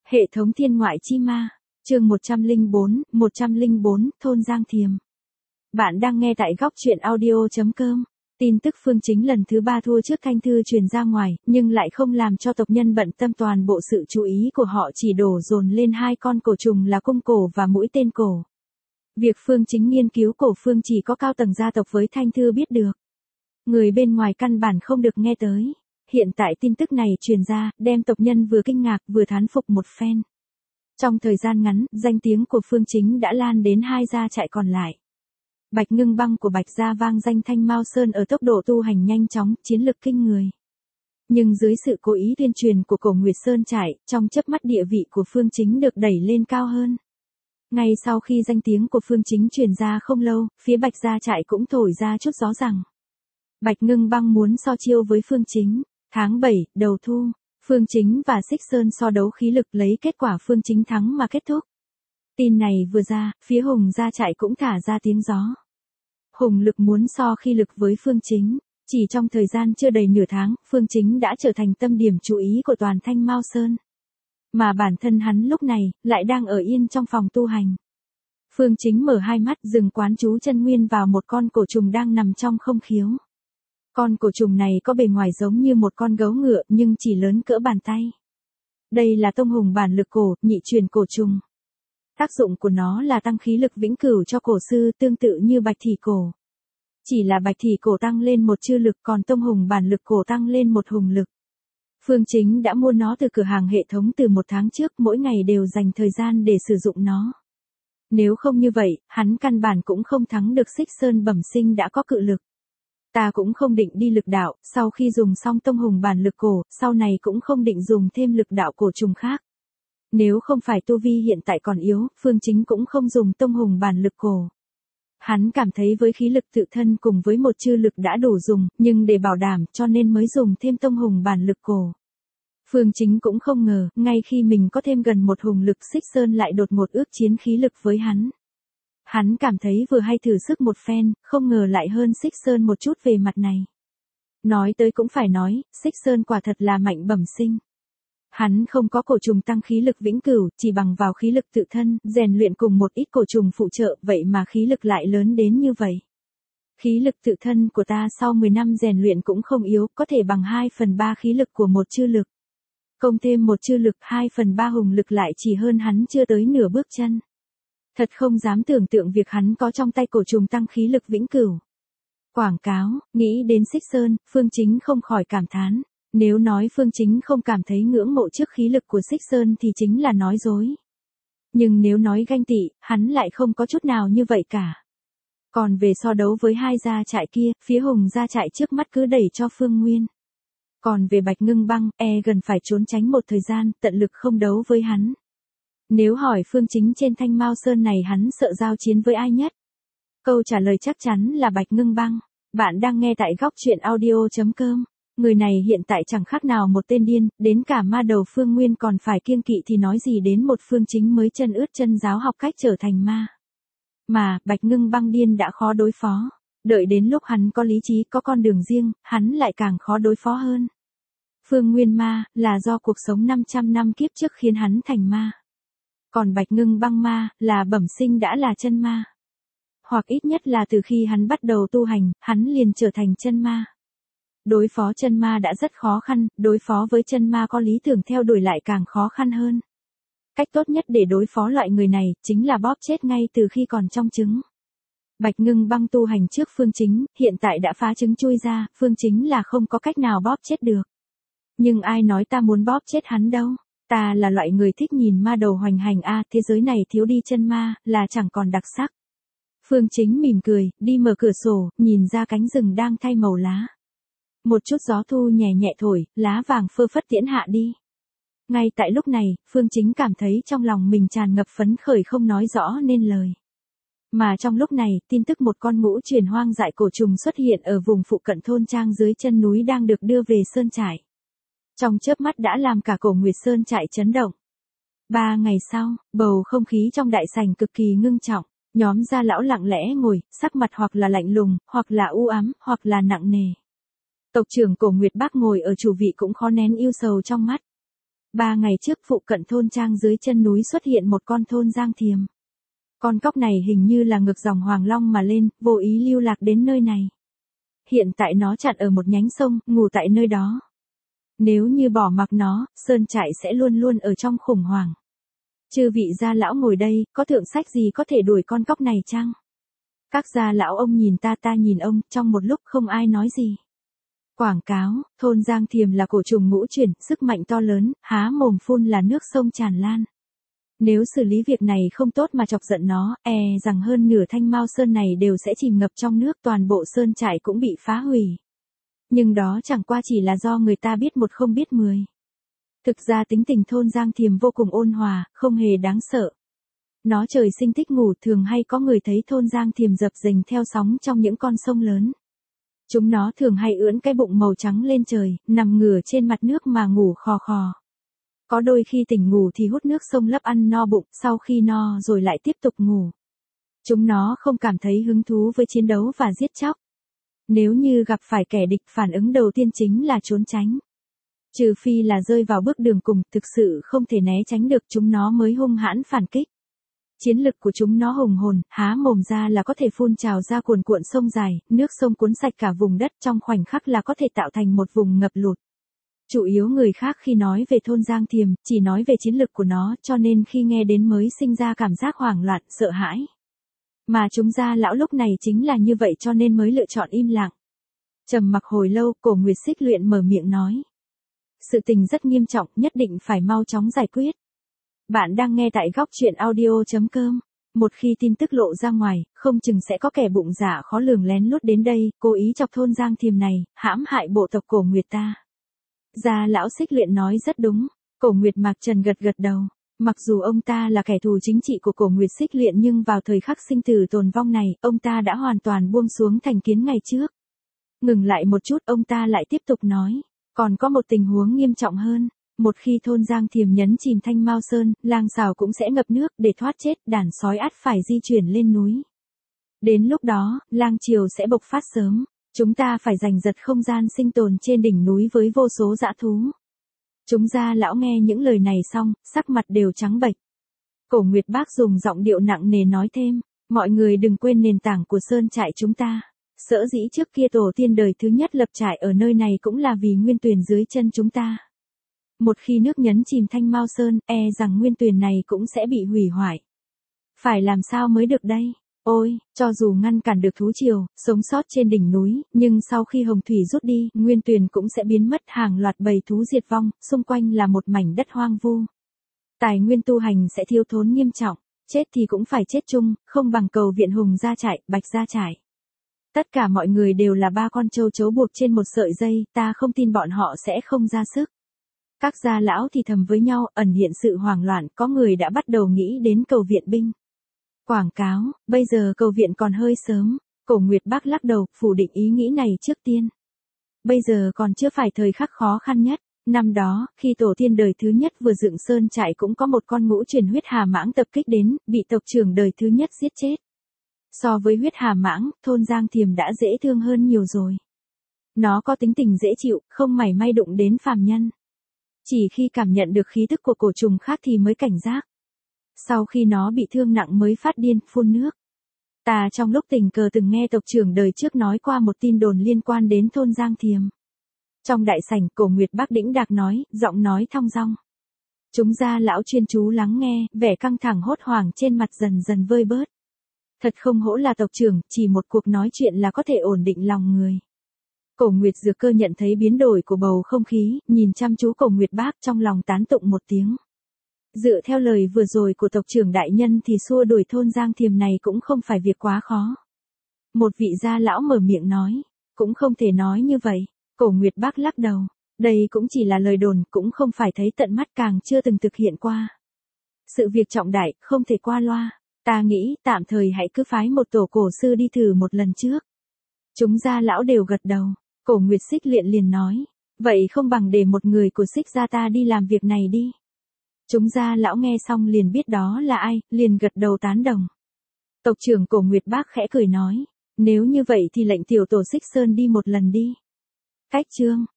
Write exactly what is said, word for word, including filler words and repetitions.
Hệ thống thiên ngoại chi ma, chương một trăm lẻ bốn, một trăm lẻ bốn, thôn Giang Thiềm. Bạn đang nghe tại góc truyện audio chấm com. Tin tức Phương Chính lần thứ ba thua trước Thanh Thư truyền ra ngoài, nhưng lại không làm cho tộc nhân bận tâm, toàn bộ sự chú ý của họ chỉ đổ dồn lên hai con cổ trùng là cung cổ và mũi tên cổ. Việc Phương Chính nghiên cứu cổ phương chỉ có cao tầng gia tộc với Thanh Thư biết được. Người bên ngoài căn bản không được nghe tới. Hiện tại tin tức này truyền ra, đem tộc nhân vừa kinh ngạc vừa thán phục một phen. Trong thời gian ngắn, danh tiếng của Phương Chính đã lan đến hai gia trại còn lại. Bạch Ngưng Băng của Bạch gia vang danh Thanh Mao Sơn ở tốc độ tu hành nhanh chóng, chiến lực kinh người. Nhưng dưới sự cố ý tuyên truyền của Cổ Nguyệt Sơn trại, trong chớp mắt địa vị của Phương Chính được đẩy lên cao hơn. Ngay sau khi danh tiếng của Phương Chính truyền ra không lâu, phía Bạch gia trại cũng thổi ra chút gió rằng Bạch Ngưng Băng muốn so chiêu với Phương Chính. Tháng bảy, đầu thu, Phương Chính và Xích Sơn so đấu khí lực, lấy kết quả Phương Chính thắng mà kết thúc. Tin này vừa ra, phía Hùng gia trại cũng thả ra tiếng gió. Hùng lực muốn so khí lực với Phương Chính. Chỉ trong thời gian chưa đầy nửa tháng, Phương Chính đã trở thành tâm điểm chú ý của toàn Thanh Mao Sơn. Mà bản thân hắn lúc này, lại đang ở yên trong phòng tu hành. Phương Chính mở hai mắt, dừng quán chú chân nguyên vào một con cổ trùng đang nằm trong không khiếu. Con cổ trùng này có bề ngoài giống như một con gấu ngựa nhưng chỉ lớn cỡ bàn tay. Đây là tông hùng bản lực cổ, nhị truyền cổ trùng. Tác dụng của nó là tăng khí lực vĩnh cửu cho cổ sư, tương tự như bạch thị cổ. Chỉ là bạch thị cổ tăng lên một chư lực, còn tông hùng bản lực cổ tăng lên một hùng lực. Phương Chính đã mua nó từ cửa hàng hệ thống từ một tháng trước, mỗi ngày đều dành thời gian để sử dụng nó. Nếu không như vậy, hắn căn bản cũng không thắng được Xích Sơn bẩm sinh đã có cự lực. Ta cũng không định đi lực đạo, sau khi dùng xong tông hùng bản lực cổ, sau này cũng không định dùng thêm lực đạo cổ trùng khác. Nếu không phải tu vi hiện tại còn yếu, Phương Chính cũng không dùng tông hùng bản lực cổ. Hắn cảm thấy với khí lực tự thân cùng với một chư lực đã đủ dùng, nhưng để bảo đảm cho nên mới dùng thêm tông hùng bản lực cổ. Phương Chính cũng không ngờ, ngay khi mình có thêm gần một hùng lực, Xích Sơn lại đột ngột ước chiến khí lực với hắn. Hắn cảm thấy vừa hay thử sức một phen, không ngờ lại hơn Xích Sơn một chút về mặt này. Nói tới cũng phải nói, Xích Sơn quả thật là mạnh bẩm sinh. Hắn không có cổ trùng tăng khí lực vĩnh cửu, chỉ bằng vào khí lực tự thân, rèn luyện cùng một ít cổ trùng phụ trợ, vậy mà khí lực lại lớn đến như vậy. Khí lực tự thân của ta sau mười năm rèn luyện cũng không yếu, có thể bằng hai phần ba khí lực của một chư lực. Công thêm một chư lực, hai phần ba hùng lực lại chỉ hơn hắn chưa tới nửa bước chân. Thật không dám tưởng tượng việc hắn có trong tay cổ trùng tăng khí lực vĩnh cửu. Quảng cáo, nghĩ đến Xích Sơn, Phương Chính không khỏi cảm thán. Nếu nói Phương Chính không cảm thấy ngưỡng mộ trước khí lực của Xích Sơn thì chính là nói dối. Nhưng nếu nói ganh tị, hắn lại không có chút nào như vậy cả. Còn về so đấu với hai gia trại kia, phía Hùng gia trại trước mắt cứ đẩy cho Phương Nguyên. Còn về Bạch Ngưng Băng, e gần phải trốn tránh một thời gian, tận lực không đấu với hắn. Nếu hỏi Phương Chính trên Thanh Mao Sơn này hắn sợ giao chiến với ai nhất? Câu trả lời chắc chắn là Bạch Ngưng Băng. Bạn đang nghe tại góc truyện audio chấm com. Người này hiện tại chẳng khác nào một tên điên, đến cả ma đầu Phương Nguyên còn phải kiêng kỵ thì nói gì đến một Phương Chính mới chân ướt chân giáo học cách trở thành ma. Mà, Bạch Ngưng Băng điên đã khó đối phó. Đợi đến lúc hắn có lý trí, có con đường riêng, hắn lại càng khó đối phó hơn. Phương Nguyên ma, là do cuộc sống năm trăm năm kiếp trước khiến hắn thành ma. Còn Bạch Ngưng Băng ma, là bẩm sinh đã là chân ma. Hoặc ít nhất là từ khi hắn bắt đầu tu hành, hắn liền trở thành chân ma. Đối phó chân ma đã rất khó khăn, đối phó với chân ma có lý tưởng theo đuổi lại càng khó khăn hơn. Cách tốt nhất để đối phó loại người này, chính là bóp chết ngay từ khi còn trong trứng. Bạch Ngưng Băng tu hành trước Phương Chính, hiện tại đã phá trứng chui ra, Phương Chính là không có cách nào bóp chết được. Nhưng ai nói ta muốn bóp chết hắn đâu. Ta là loại người thích nhìn ma đầu hoành hành a, thế giới này thiếu đi chân ma, là chẳng còn đặc sắc. Phương Chính mỉm cười, đi mở cửa sổ, nhìn ra cánh rừng đang thay màu lá. Một chút gió thu nhẹ nhẹ thổi, lá vàng phơ phất tiễn hạ đi. Ngay tại lúc này, Phương Chính cảm thấy trong lòng mình tràn ngập phấn khởi không nói rõ nên lời. Mà trong lúc này, tin tức một con ngũ truyền hoang dại cổ trùng xuất hiện ở vùng phụ cận thôn trang dưới chân núi đang được đưa về sơn trại. Trong chớp mắt đã làm cả Cổ Nguyệt Sơn trại chấn động. Ba ngày sau, bầu không khí trong đại sảnh cực kỳ ngưng trọng. Nhóm gia lão lặng lẽ ngồi, sắc mặt hoặc là lạnh lùng, hoặc là u ám, hoặc là nặng nề. Tộc trưởng Cổ Nguyệt Bác ngồi ở chủ vị cũng khó nén ưu sầu trong mắt. Ba ngày trước phụ cận thôn trang dưới chân núi xuất hiện một con thôn giang thiềm. Con cóc này hình như là ngược dòng Hoàng Long mà lên, vô ý lưu lạc đến nơi này. Hiện tại nó chặn ở một nhánh sông, ngủ tại nơi đó. Nếu như bỏ mặc nó, sơn trại sẽ luôn luôn ở trong khủng hoảng. Chư vị gia lão ngồi đây, có thượng sách gì có thể đuổi con cóc này chăng? Các gia lão ông nhìn ta ta nhìn ông, trong một lúc không ai nói gì. Quảng cáo, thôn giang thiềm là cổ trùng ngũ chuyển, sức mạnh to lớn, há mồm phun là nước sông tràn lan. Nếu xử lý việc này không tốt mà chọc giận nó, e rằng hơn nửa Thanh Mao Sơn này đều sẽ chìm ngập trong nước, toàn bộ sơn trại cũng bị phá hủy. Nhưng đó chẳng qua chỉ là do người ta biết một không biết mười. Thực ra tính tình thôn giang thiềm vô cùng ôn hòa, không hề đáng sợ. Nó trời sinh thích ngủ, thường hay có người thấy thôn giang thiềm dập dềnh theo sóng trong những con sông lớn. Chúng nó thường hay ưỡn cái bụng màu trắng lên trời, nằm ngửa trên mặt nước mà ngủ khò khò. Có đôi khi tỉnh ngủ thì hút nước sông lấp ăn no bụng, sau khi no rồi lại tiếp tục ngủ. Chúng nó không cảm thấy hứng thú với chiến đấu và giết chóc. Nếu như gặp phải kẻ địch, phản ứng đầu tiên chính là trốn tránh. Trừ phi là rơi vào bước đường cùng, thực sự không thể né tránh được, chúng nó mới hung hãn phản kích. Chiến lực của chúng nó hùng hồn, há mồm ra là có thể phun trào ra cuồn cuộn sông dài, nước sông cuốn sạch cả vùng đất, trong khoảnh khắc là có thể tạo thành một vùng ngập lụt. Chủ yếu người khác khi nói về thôn giang thiềm, chỉ nói về chiến lực của nó, cho nên khi nghe đến mới sinh ra cảm giác hoảng loạn, sợ hãi. Mà chúng gia lão lúc này chính là như vậy cho nên mới lựa chọn im lặng. Trầm mặc hồi lâu, Cổ Nguyệt Xích Luyện mở miệng nói. Sự tình rất nghiêm trọng, nhất định phải mau chóng giải quyết. Bạn đang nghe tại góc truyện audio chấm com. Một khi tin tức lộ ra ngoài, không chừng sẽ có kẻ bụng dạ khó lường lén lút đến đây, cố ý chọc thôn giang thiềm này, hãm hại bộ tộc Cổ Nguyệt ta. Gia lão Xích Luyện nói rất đúng. Cổ Nguyệt Mạc Trần gật gật đầu. Mặc dù ông ta là kẻ thù chính trị của Cổ Nguyệt Xích Luyện nhưng vào thời khắc sinh tử tồn vong này, ông ta đã hoàn toàn buông xuống thành kiến ngày trước. Ngừng lại một chút, ông ta lại tiếp tục nói. Còn có một tình huống nghiêm trọng hơn. Một khi thôn giang thiềm nhấn chìm Thanh Mao Sơn, lang xào cũng sẽ ngập nước, để thoát chết, đàn sói ắt phải di chuyển lên núi. Đến lúc đó, lang triều sẽ bộc phát sớm. Chúng ta phải giành giật không gian sinh tồn trên đỉnh núi với vô số dã thú. Chúng gia lão nghe những lời này xong, sắc mặt đều trắng bệch. Cổ Nguyệt Bác dùng giọng điệu nặng nề nói thêm, mọi người đừng quên nền tảng của sơn trại chúng ta. Sở dĩ trước kia tổ tiên đời thứ nhất lập trại ở nơi này cũng là vì nguyên tuyền dưới chân chúng ta. Một khi nước nhấn chìm Thanh Mao Sơn, e rằng nguyên tuyền này cũng sẽ bị hủy hoại. Phải làm sao mới được đây? Ôi, cho dù ngăn cản được thú triều, sống sót trên đỉnh núi, nhưng sau khi hồng thủy rút đi, nguyên tuyền cũng sẽ biến mất, hàng loạt bầy thú diệt vong, xung quanh là một mảnh đất hoang vu. Tài nguyên tu hành sẽ thiếu thốn nghiêm trọng, chết thì cũng phải chết chung, không bằng cầu viện Hùng ra trại, Bạch ra trại. Tất cả mọi người đều là ba con trâu chấu buộc trên một sợi dây, ta không tin bọn họ sẽ không ra sức. Các gia lão thì thầm với nhau, ẩn hiện sự hoảng loạn, có người đã bắt đầu nghĩ đến cầu viện binh. Quảng cáo, bây giờ cầu viện còn hơi sớm. Cổ Nguyệt Bác lắc đầu, phủ định ý nghĩ này trước tiên. Bây giờ còn chưa phải thời khắc khó khăn nhất. Năm đó, khi tổ tiên đời thứ nhất vừa dựng sơn trại cũng có một con ngũ truyền huyết hà mãng tập kích đến, bị tộc trưởng đời thứ nhất giết chết. So với huyết hà mãng, thôn giang thiềm đã dễ thương hơn nhiều rồi. Nó có tính tình dễ chịu, không mảy may đụng đến phàm nhân. Chỉ khi cảm nhận được khí tức của cổ trùng khác thì mới cảnh giác. Sau khi nó bị thương nặng mới phát điên, phun nước. Ta trong lúc tình cờ từng nghe tộc trưởng đời trước nói qua một tin đồn liên quan đến thôn giang thiềm. Trong đại sảnh, Cổ Nguyệt Bác đĩnh đạc nói, giọng nói thong dong. Chúng gia lão chuyên chú lắng nghe, vẻ căng thẳng hốt hoảng trên mặt dần dần vơi bớt. Thật không hổ là tộc trưởng, chỉ một cuộc nói chuyện là có thể ổn định lòng người. Cổ Nguyệt Dược Cơ nhận thấy biến đổi của bầu không khí, nhìn chăm chú Cổ Nguyệt Bác trong lòng tán tụng một tiếng. Dựa theo lời vừa rồi của tộc trưởng đại nhân thì xua đuổi thôn giang thiềm này cũng không phải việc quá khó. Một vị gia lão mở miệng nói, cũng không thể nói như vậy. Cổ Nguyệt Bác lắc đầu, đây cũng chỉ là lời đồn, cũng không phải thấy tận mắt, càng chưa từng thực hiện qua. Sự việc trọng đại, không thể qua loa. Ta nghĩ, tạm thời hãy cứ phái một tổ cổ sư đi thử một lần trước. Chúng gia lão đều gật đầu. Cổ Nguyệt Xích Luyện liền nói, vậy không bằng để một người của Xích gia ta đi làm việc này đi. Chúng gia lão nghe xong liền biết đó là ai, liền gật đầu tán đồng. Tộc trưởng Cổ Nguyệt Bác khẽ cười nói, nếu như vậy thì lệnh tiểu tổ Xích Sơn đi một lần đi. Cách chương,